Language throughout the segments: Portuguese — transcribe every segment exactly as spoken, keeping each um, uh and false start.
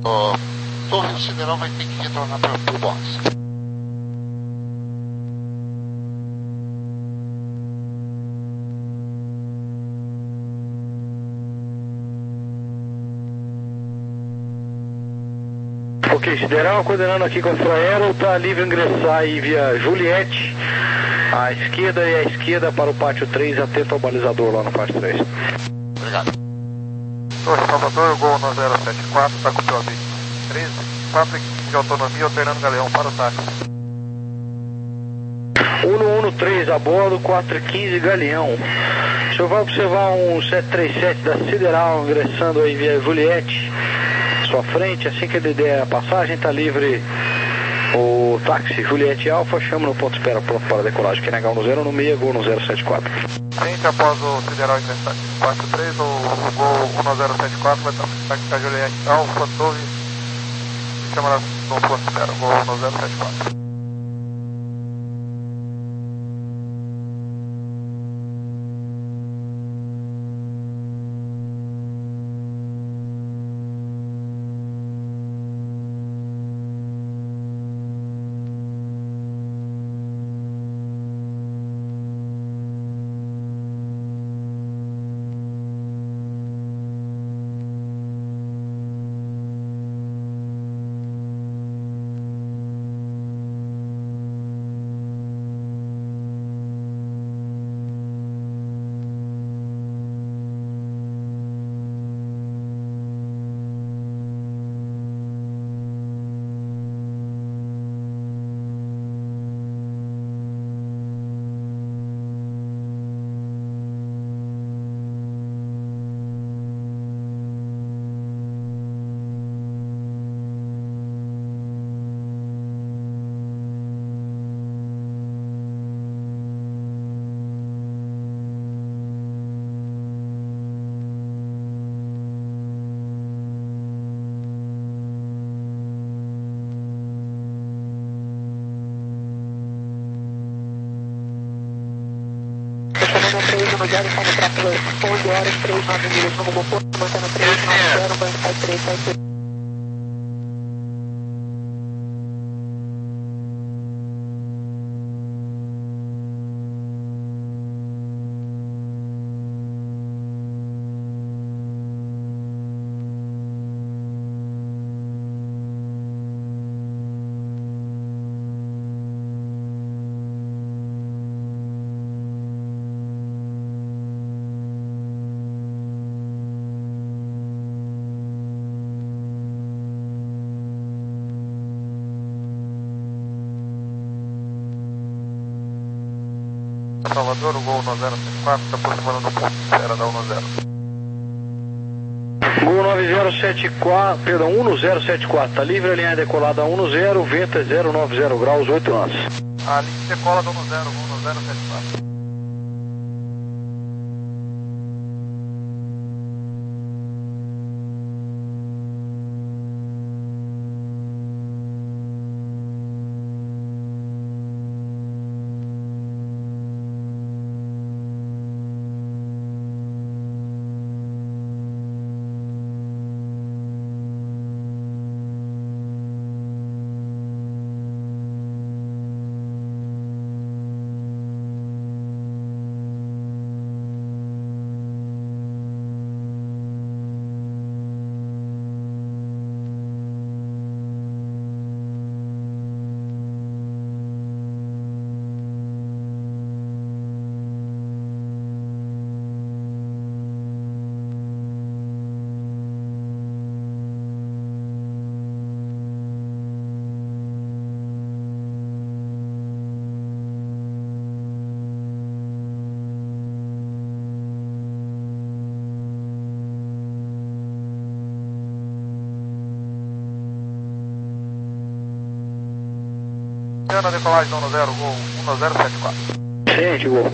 Uh, Torre Sideral vai ter que retornar para o box. Ok, Sideral, coordenando aqui com a Infraero, tá livre ingressar aí via Juliette, à esquerda e à esquerda para o pátio três, atento ao balizador lá no pátio três. Obrigado. Torre Salvador, Gol no zero sete quatro, está com o P O B treze, quatro e quinze de autonomia, alternando Galeão para o táxi. um um três a bordo, quatro e quinze Galeão. O senhor vai observar um sete três sete da Sideral ingressando aí via Juliette, sua frente, assim que ele der a passagem, está livre o táxi Juliette Alfa, chama no ponto de espera pronto para a decolagem, quem negar no zero no meia, Gol no zero sete quatro. Frente após o Sideral ingressar aqui no quatro três, o, o Gol no zero sete quatro vai transitar aqui com a Juliette Alfa, Torre, chama no ponto de espera, Gol no zero sete quatro. três, Rogério, sai no tráfego onze horas, três, nove milhas, rumo ao Porto, mantendo três, nove zero, banco sai três, sai três. Salvador, o Gol no zero sete quatro, está aproximando do ponto de espera da um zero. Gol nove zero sete quatro, perdão, um zero sete quatro, está livre a linha decolada um zero, vento é zero nove zero graus, oito lances. A linha decola do um zero, Gol no zero sete quatro. Na decolagem do um zero, Gol um zero sete quatro. Gente, Gol.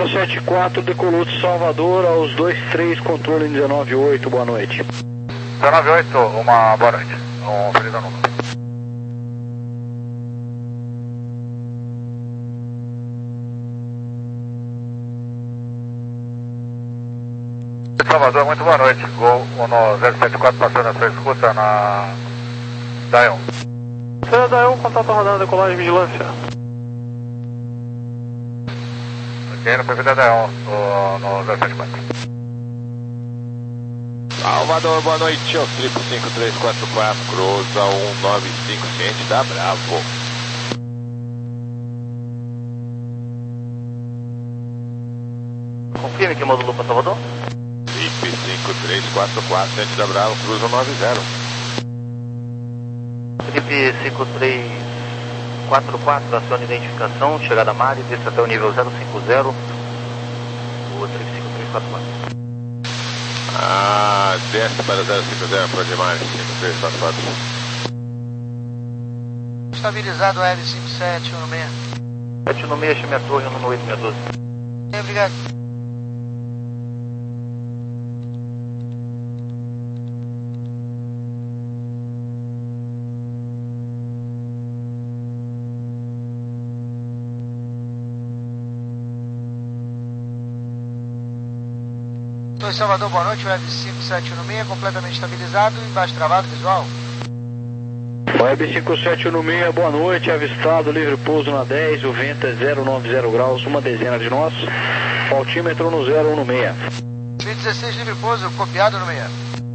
zero sete quatro decolou de Salvador aos dois três, controle dezenove oito, boa noite. dezenove oito, uma boa noite. Um feliz ano novo. Salvador, muito boa noite. Gol no zero sete quatro passando a sua escuta na Dayon. Senhor Dayon, contato rodando, decolagem, vigilância. Ok, no P V da Dayon, no, no zero sete quatro. Salvador, boa noite. O triplo cinco três quatro quatro, cruza um nove cinco, ciente da Bravo. Confirme que modulou para Salvador. Trip cinco três quatro quatro, ciente da Bravo, cruza um nove zero. Trip cinco três quatro quatro, aciona identificação, chegada a Mari, desce até o nível zero cinco zero. O Trip cinco três quatro quatro. Ah, desce para zero cinco zero, para demais, cinco três quatro quatro. Estabilizado L cinco sete um seis. sete no seis, chame a torre no oito seis doze. Obrigado. Torre Salvador, boa noite, Web cinco sete um seis, completamente estabilizado, embaixo travado, visual. Web cinco sete um seis, boa noite, avistado, livre pouso na dez, o vento é zero nove zero graus, uma dezena de nós, altímetro no zero um seis. mil e dezesseis, livre pouso, copiado no meia.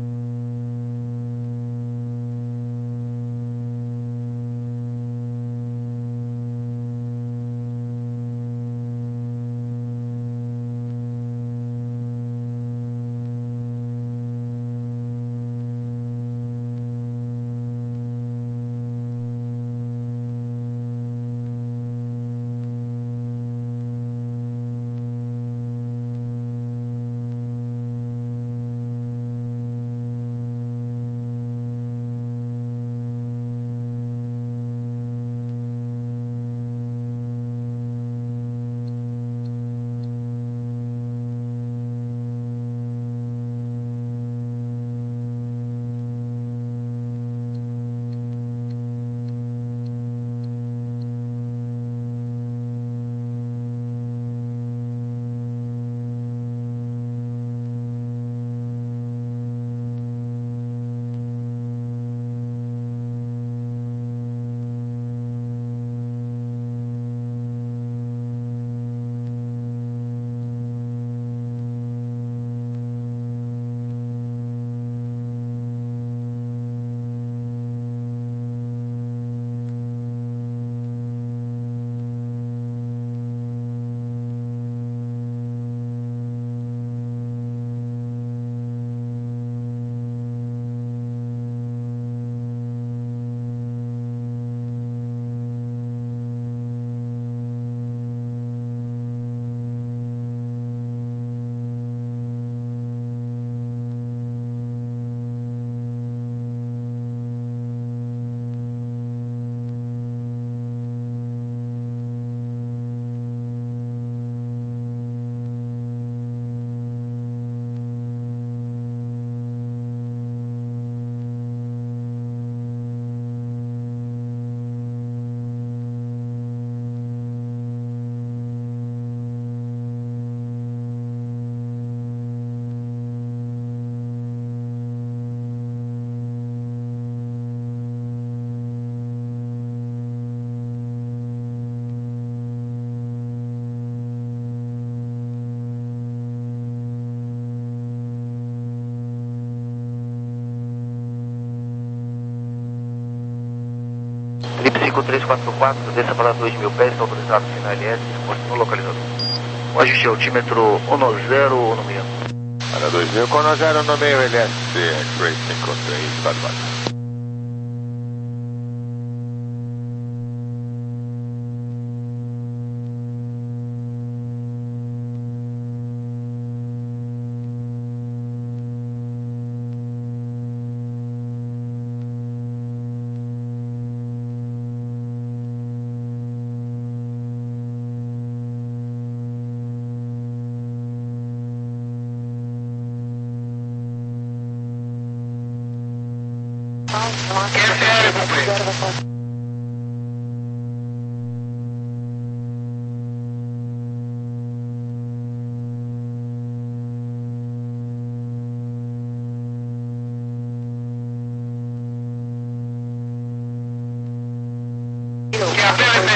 cinco três quatro quatro, desça para dois mil pés, está autorizado final L S, posto no localizador. O ajuste altímetro um zero um seis. Para dois mil com um zero no meio, L S, X-Ray cinco três quatro quatro.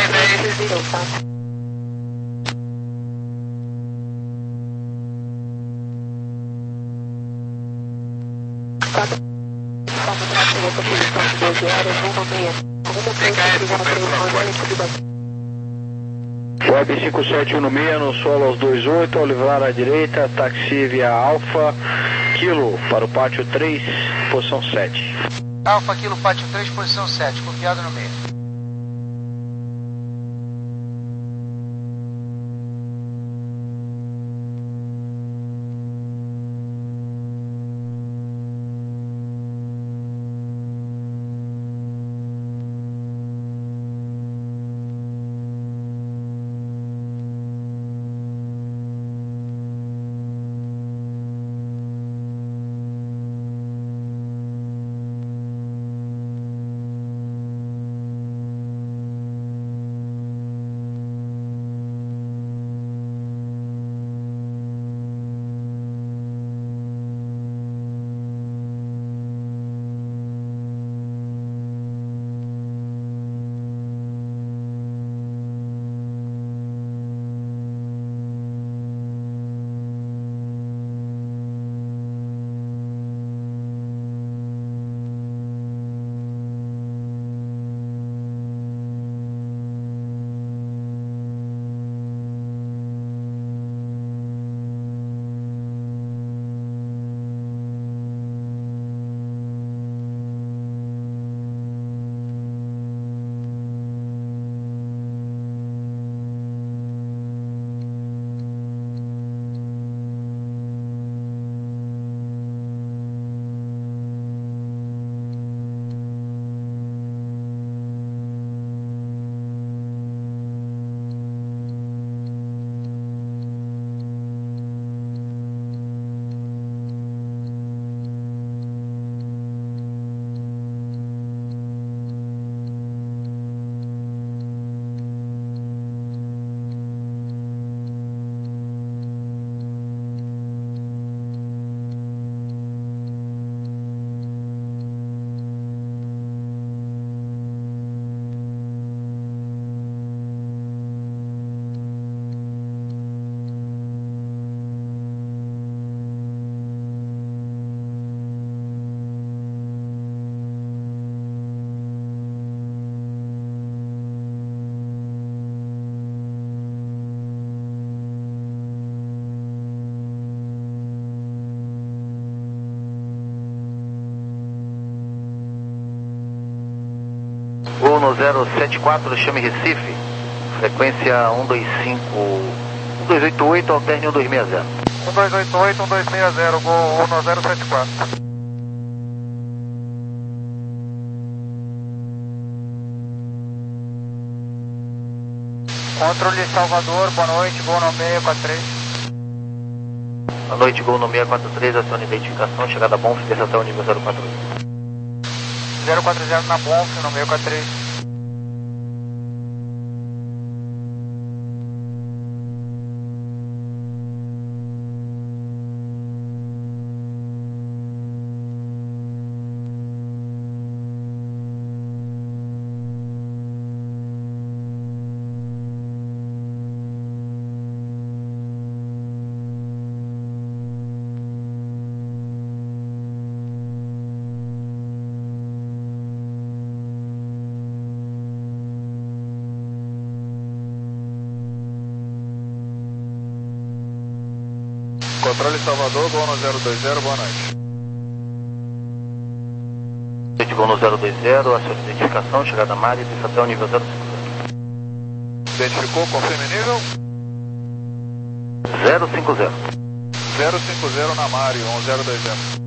Virou, tá? Quatro. Forma de bateria, posição doze horas, uma meia. Alguma coisa que já três horas, subida. Web cinco sete um seis no solo aos dois oito, Olivar à direita, táxi via Alfa, Kilo para o pátio três, posição sete. Alfa Kilo Pátio três, posição sete, copiado no meio. Gol zero sete quatro, chame Recife, frequência um dois cinco, um dois oito oito, alterne um dois seis zero. um dois oito oito, um dois seis zero, Gol um zero sete quatro. Controle Salvador, boa noite, Gol no seis quatro três. Boa noite, Gol no seis quatro três, acione identificação, chegada Bonf, desça até o nível zero quatro oito. zero quatro zero na Bonf, no seis quatro três. Controle Salvador, Gol no zero dois zero, boa noite. Gol no zero dois zero, acione identificação, chegada Mari, desça até o nível zero cinco zero. Identificou, confirme nível? zero cinco zero. zero cinco zero na Mari, um zero dois zero.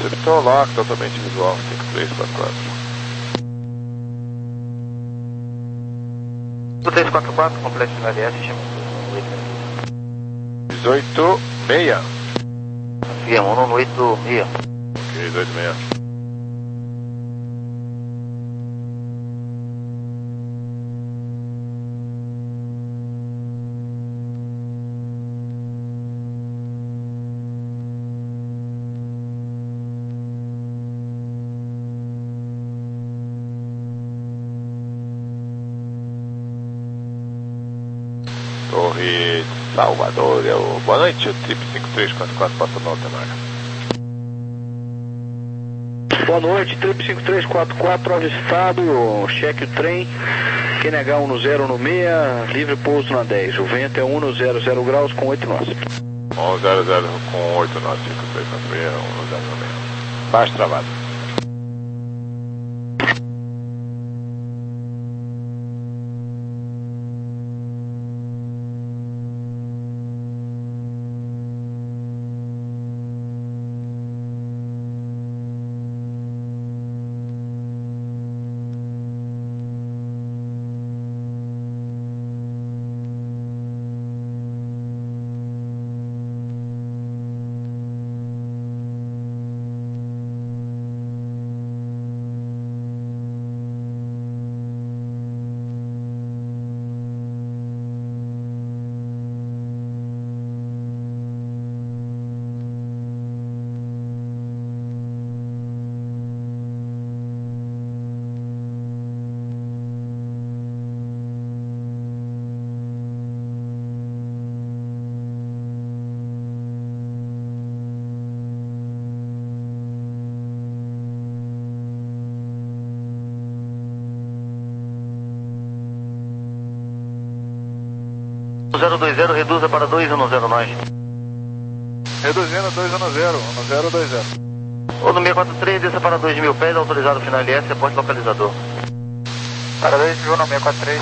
receptor, lock, totalmente visual, cinco três quatro quatro. cinco três quatro quatro, complexo no L S, chama dezoito seis. Firma, um no oito seis. Ok, dezoito seis. Torre Salvador, é o... Boa noite, o Trip cinco três quatro quatro, passa no Altemar. Boa noite, Trip cinco três quatro quatro, avistado, cheque o trem, Q N H um no zero no seis, livre pouso na dez, o vento é um no zero zero graus com oito nós. um zero zero com oito nós, cinco três quatro seis, um no zero no seis. Baixo travado. zero dois zero, reduza para dois um no zero nós. Reduzindo dois um no zero, um no zero dois zero. Ou no seis quatro três, desça para dois mil pés, autorizado final L S, reporte localizador. Para dois mil no seis quatro três.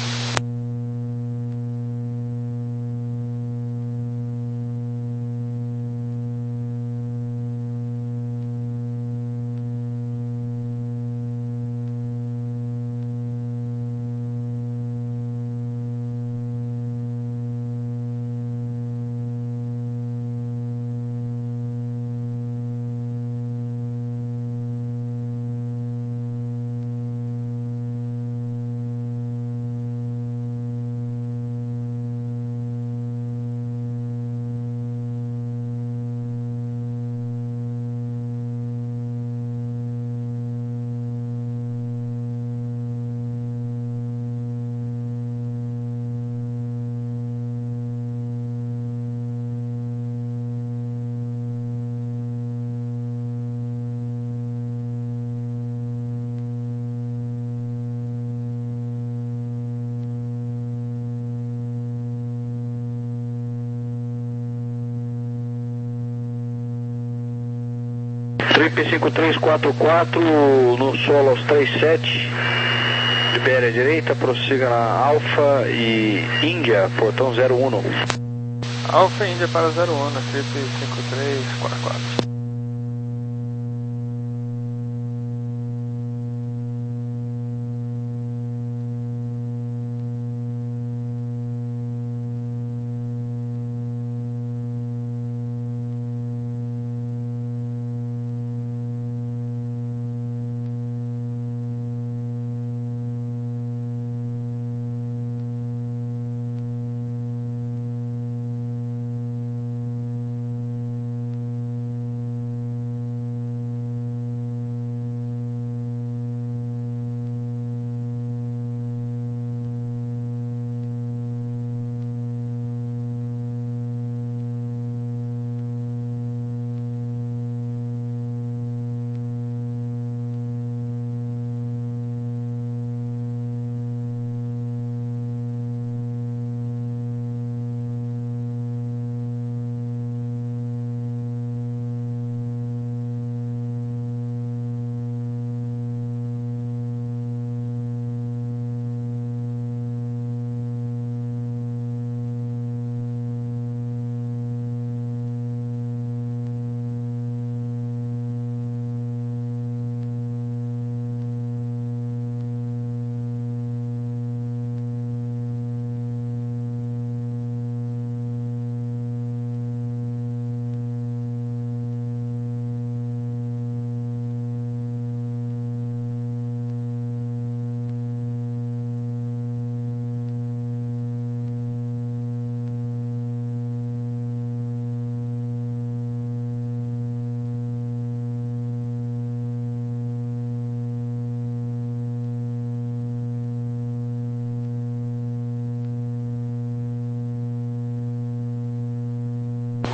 Trip cinco três quatro quatro, no solo aos três sete, libere à direita, prossiga na Alfa e Índia, portão zero um. Alfa Índia para zero um, Trip cinco três quatro quatro.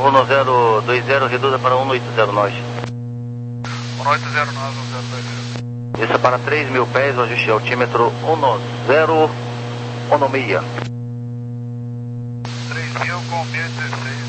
um zero dois zero, reduza para um oito zero nós. um oito zero nove, um zero dois zero. Desça para três mil pés, o ajuste altímetro um zero, onomia. três mil com mil e dezesseis.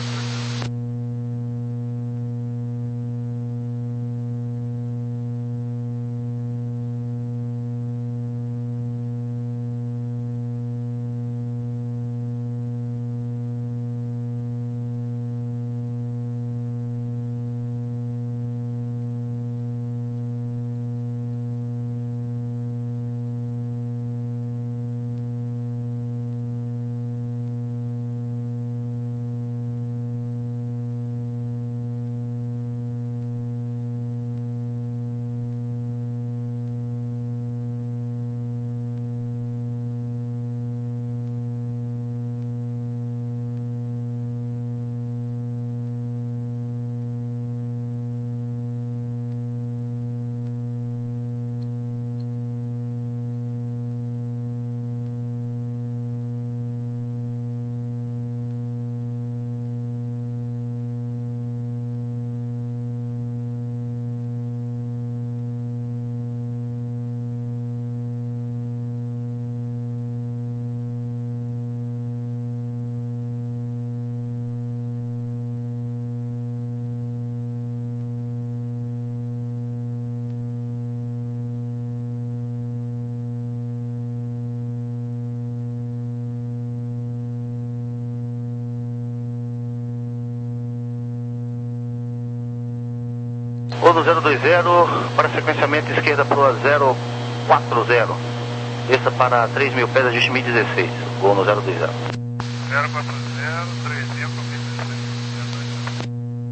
Gol zero dois zero, para sequenciamento esquerda para o zero quatro zero. Desça para três mil pés, ajuste mil e dezesseis. Gol no zero dois zero. zero quatro zero, três mil com mil e dezesseis.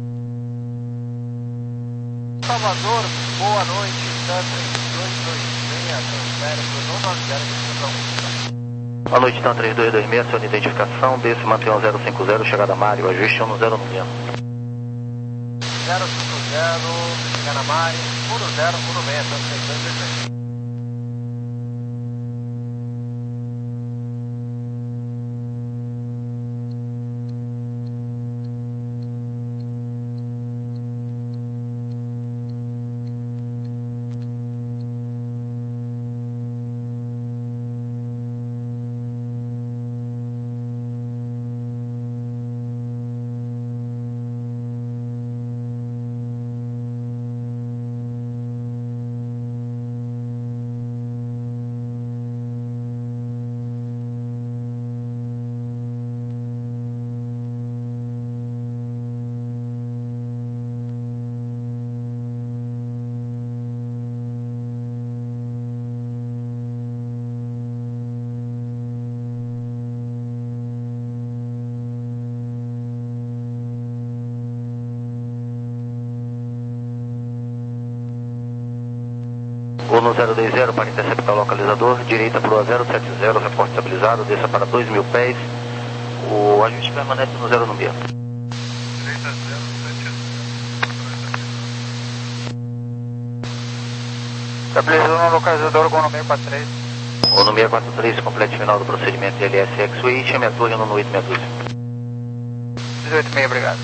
Salvador, boa noite, Tantra dois dois seis, transfere para o nove zero. Boa noite, Tantra três dois dois seis, aciona identificação, desça, mantém um zero cinco zero, chegada Mário, ajuste um zero no menos. zero cinco zero, chega na Mário, um zero, um meia, Tantra três dois dois seis. Gol no zero dois zero para interceptar o localizador, direita para o zero sete zero, reporte estabilizado, desça para dois mil pés, o ajuste permanece no zero no meio. Direita zero sete zero. Estabilizou no localizador, gol no meio quatro três. Gol no meio quatro três, complete final do procedimento L S X-Way, chame a torre no oito seis dois. dezoito seis, obrigado.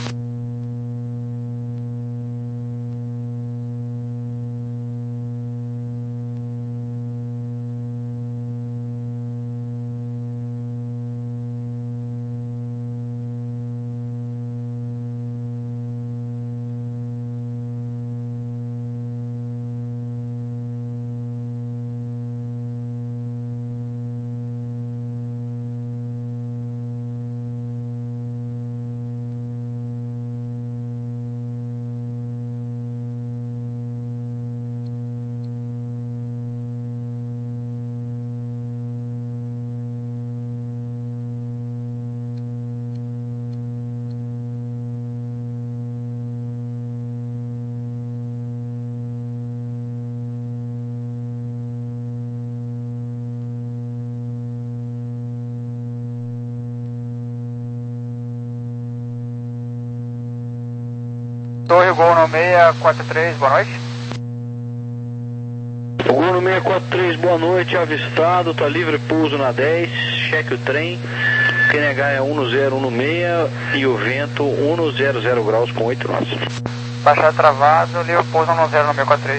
Torre, gol no seis quatro três, boa noite. Gol no seis quatro três, boa noite, avistado, tá livre pouso na dez, cheque o trem. Q N H é um no zero, um no seis e o vento um no zero zero graus com oito nós. Baixar travado, ali eu pouso um no zero no seis quatro três.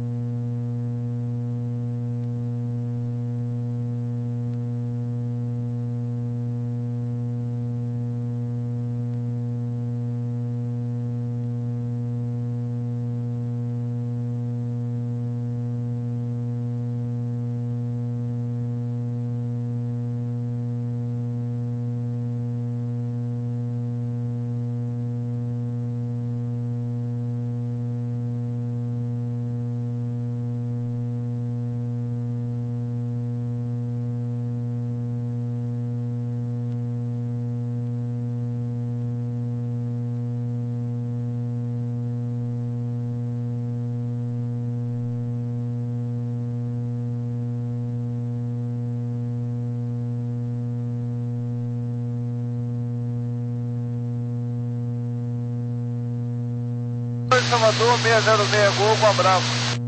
Salvador, seis zero seis, Gol, com a Bravo.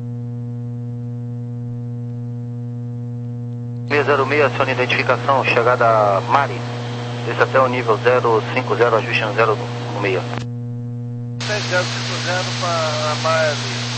seis zero seis, aciona identificação, chegada Mari. Desce até o nível zero cinco zero, ajuste no zero no seis. seis zero cinco zero para a Mari.